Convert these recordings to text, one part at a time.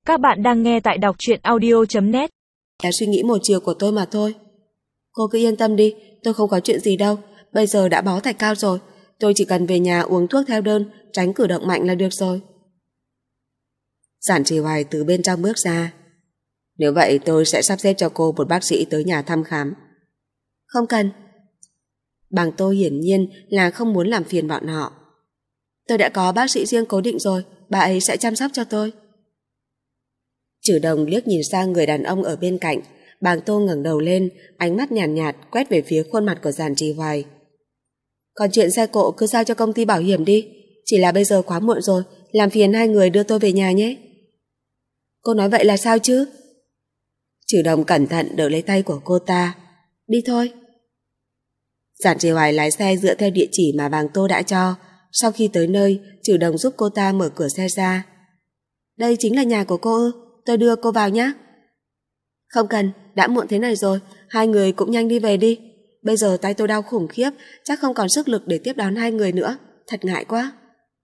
Các bạn đang nghe tại đọc truyện audio.net. Là suy nghĩ một chiều của tôi mà thôi. Cô cứ yên tâm đi, tôi không có chuyện gì đâu. Bây giờ đã bó thạch cao rồi, tôi chỉ cần về nhà uống thuốc theo đơn, tránh cử động mạnh là được rồi. Giản Trì Hoài từ bên trong bước ra. Nếu vậy tôi sẽ sắp xếp cho cô một bác sĩ tới nhà thăm khám. Không cần. Bằng tôi hiển nhiên là không muốn làm phiền bọn họ. Tôi đã có bác sĩ riêng cố định rồi, bà ấy sẽ chăm sóc cho tôi. Trử Đồng liếc nhìn sang người đàn ông ở bên cạnh. Bàng Tô ngẩng đầu lên, ánh mắt nhàn nhạt quét về phía khuôn mặt của Giản Trì Hoài. Còn chuyện xe cộ cứ giao cho công ty bảo hiểm đi. Chỉ là bây giờ quá muộn rồi, làm phiền hai người đưa tôi về nhà nhé. Cô nói vậy là sao chứ? Trử Đồng cẩn thận đỡ lấy tay của cô ta. Đi thôi. Giản Trì Hoài lái xe dựa theo địa chỉ mà Bàng Tô đã cho. Sau khi tới nơi, Trử Đồng giúp cô ta mở cửa xe ra. Đây chính là nhà của cô ư? Tôi đưa cô vào nhé. Không cần, đã muộn thế này rồi, hai người cũng nhanh đi về đi. Bây giờ tay tôi đau khủng khiếp, chắc không còn sức lực để tiếp đón hai người nữa. Thật ngại quá.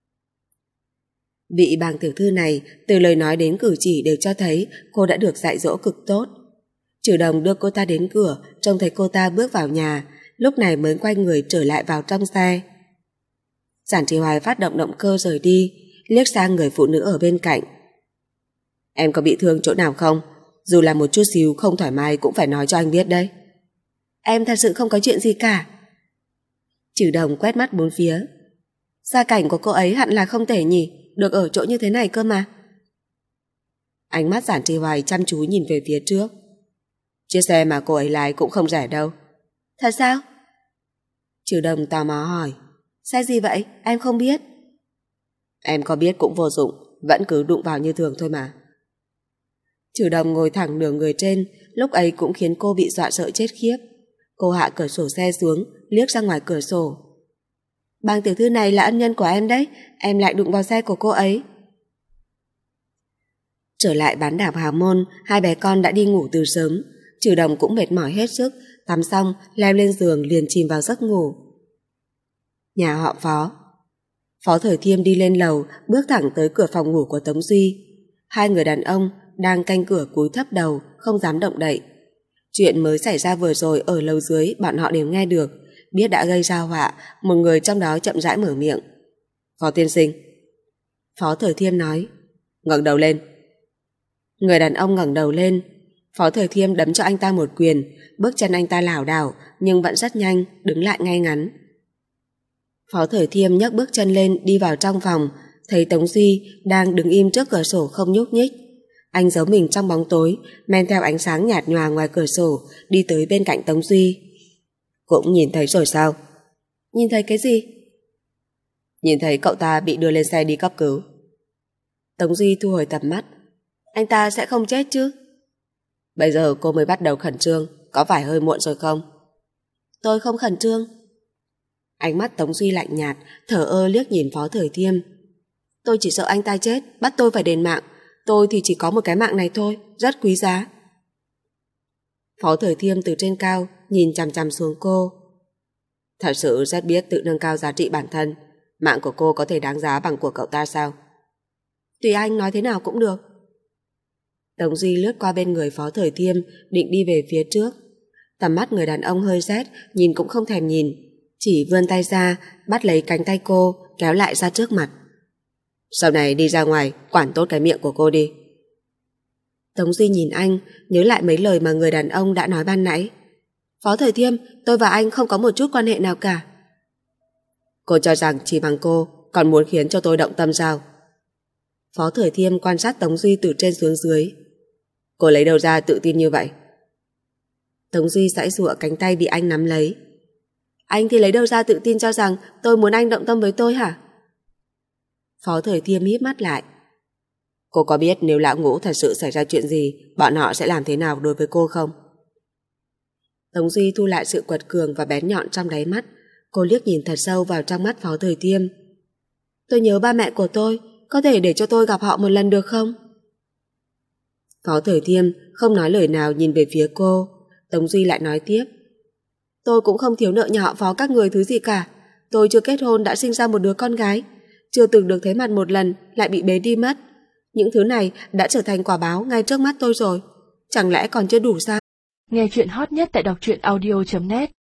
Vị Bàng tiểu thư này, từ lời nói đến cử chỉ đều cho thấy cô đã được dạy dỗ cực tốt. Trử Đồng đưa cô ta đến cửa, trông thấy cô ta bước vào nhà, lúc này mới quay người trở lại vào trong xe. Giản Trì Hoài phát động động cơ rời đi, liếc sang người phụ nữ ở bên cạnh. Em có bị thương chỗ nào không? Dù là một chút xíu không thoải mái cũng phải nói cho anh biết đấy. Em thật sự không có chuyện gì cả. Trử Đồng quét mắt bốn phía. Gia cảnh của cô ấy hẳn là không tệ nhỉ, được ở chỗ như thế này cơ mà. Ánh mắt Giản Trì Hoài chăm chú nhìn về phía trước. Chiếc xe mà cô ấy lái cũng không rẻ đâu. Thật sao? Trử Đồng tò mò hỏi. Xe gì vậy? Em không biết. Em có biết cũng vô dụng, vẫn cứ đụng vào như thường thôi mà. Trử Đồng ngồi thẳng nửa người trên, lúc ấy cũng khiến cô bị dọa sợ chết khiếp. Cô hạ cửa sổ xe xuống, liếc ra ngoài cửa sổ. Bàng tiểu thư này là ân nhân của em đấy, em lại đụng vào xe của cô ấy. Trở lại bán đảo Hào Môn, hai bé con đã đi ngủ từ sớm. Trử Đồng cũng mệt mỏi hết sức, tắm xong leo lên giường liền chìm vào giấc ngủ. Nhà họ Phó. Phó Thời Thiêm đi lên lầu, bước thẳng tới cửa phòng ngủ của Tống Duy. Hai người đàn ông đang canh cửa cúi thấp đầu, không dám động đậy. Chuyện mới xảy ra vừa rồi ở lầu dưới bọn họ đều nghe được, biết đã gây ra họa. Một người trong đó chậm rãi mở miệng. Phó tiên sinh. Phó Thời Thiêm nói. Ngẩng đầu lên. Người đàn ông ngẩng đầu lên. Phó Thời Thiêm đấm cho anh ta một quyền, bước chân anh ta lảo đảo nhưng vẫn rất nhanh, đứng lại ngay ngắn. Phó Thời Thiêm nhấc bước chân lên đi vào trong phòng, thấy Tống Duy đang đứng im trước cửa sổ không nhúc nhích. Anh giấu mình trong bóng tối, men theo ánh sáng nhạt nhòa ngoài cửa sổ, đi tới bên cạnh Tống Duy. Cũng nhìn thấy rồi sao? Nhìn thấy cái gì? Nhìn thấy cậu ta bị đưa lên xe đi cấp cứu. Tống Duy thu hồi tầm mắt. Anh ta sẽ không chết chứ? Bây giờ cô mới bắt đầu khẩn trương, có phải hơi muộn rồi không? Tôi không khẩn trương. Ánh mắt Tống Duy lạnh nhạt, thở ơ liếc nhìn Phó Thời Thiêm. Tôi chỉ sợ anh ta chết, bắt tôi phải đền mạng. Tôi thì chỉ có một cái mạng này thôi, rất quý giá. Phó Thời Thiêm từ trên cao nhìn chằm chằm xuống cô. Thật sự rất biết tự nâng cao giá trị bản thân. Mạng của cô có thể đáng giá bằng của cậu ta sao? Tùy anh nói thế nào cũng được. Tống Duy lướt qua bên người Phó Thời Thiêm, định đi về phía trước. Tầm mắt người đàn ông hơi rét, nhìn cũng không thèm nhìn, chỉ vươn tay ra, bắt lấy cánh tay cô, kéo lại ra trước mặt. Sau này đi ra ngoài, quản tốt cái miệng của cô đi. Tống Duy nhìn anh, nhớ lại mấy lời mà người đàn ông đã nói ban nãy. Phó Thời Thiêm, tôi và anh không có một chút quan hệ nào cả. Cô cho rằng chỉ bằng cô còn muốn khiến cho tôi động tâm sao? Phó Thời Thiêm quan sát Tống Duy từ trên xuống dưới. Cô lấy đâu ra tự tin như vậy? Tống Duy giãy giụa cánh tay bị anh nắm lấy. Anh thì lấy đâu ra tự tin cho rằng tôi muốn anh động tâm với tôi hả? Phó Thời Thiêm híp mắt lại. Cô có biết nếu lão ngũ thật sự xảy ra chuyện gì, bọn họ sẽ làm thế nào đối với cô không? Tống Duy thu lại sự quật cường và bén nhọn trong đáy mắt. Cô liếc nhìn thật sâu vào trong mắt Phó Thời Thiêm. Tôi nhớ ba mẹ của tôi, có thể để cho tôi gặp họ một lần được không? Phó Thời Thiêm không nói lời nào nhìn về phía cô. Tống Duy lại nói tiếp. Tôi cũng không thiếu nợ nhà họ Phó các người thứ gì cả. Tôi chưa kết hôn đã sinh ra một đứa con gái, chưa từng được thấy mặt một lần lại bị bế đi mất. Những thứ này đã trở thành quả báo ngay trước mắt tôi rồi. Chẳng lẽ còn chưa đủ sao? Nghe chuyện hot nhất tại đọc truyện audio.net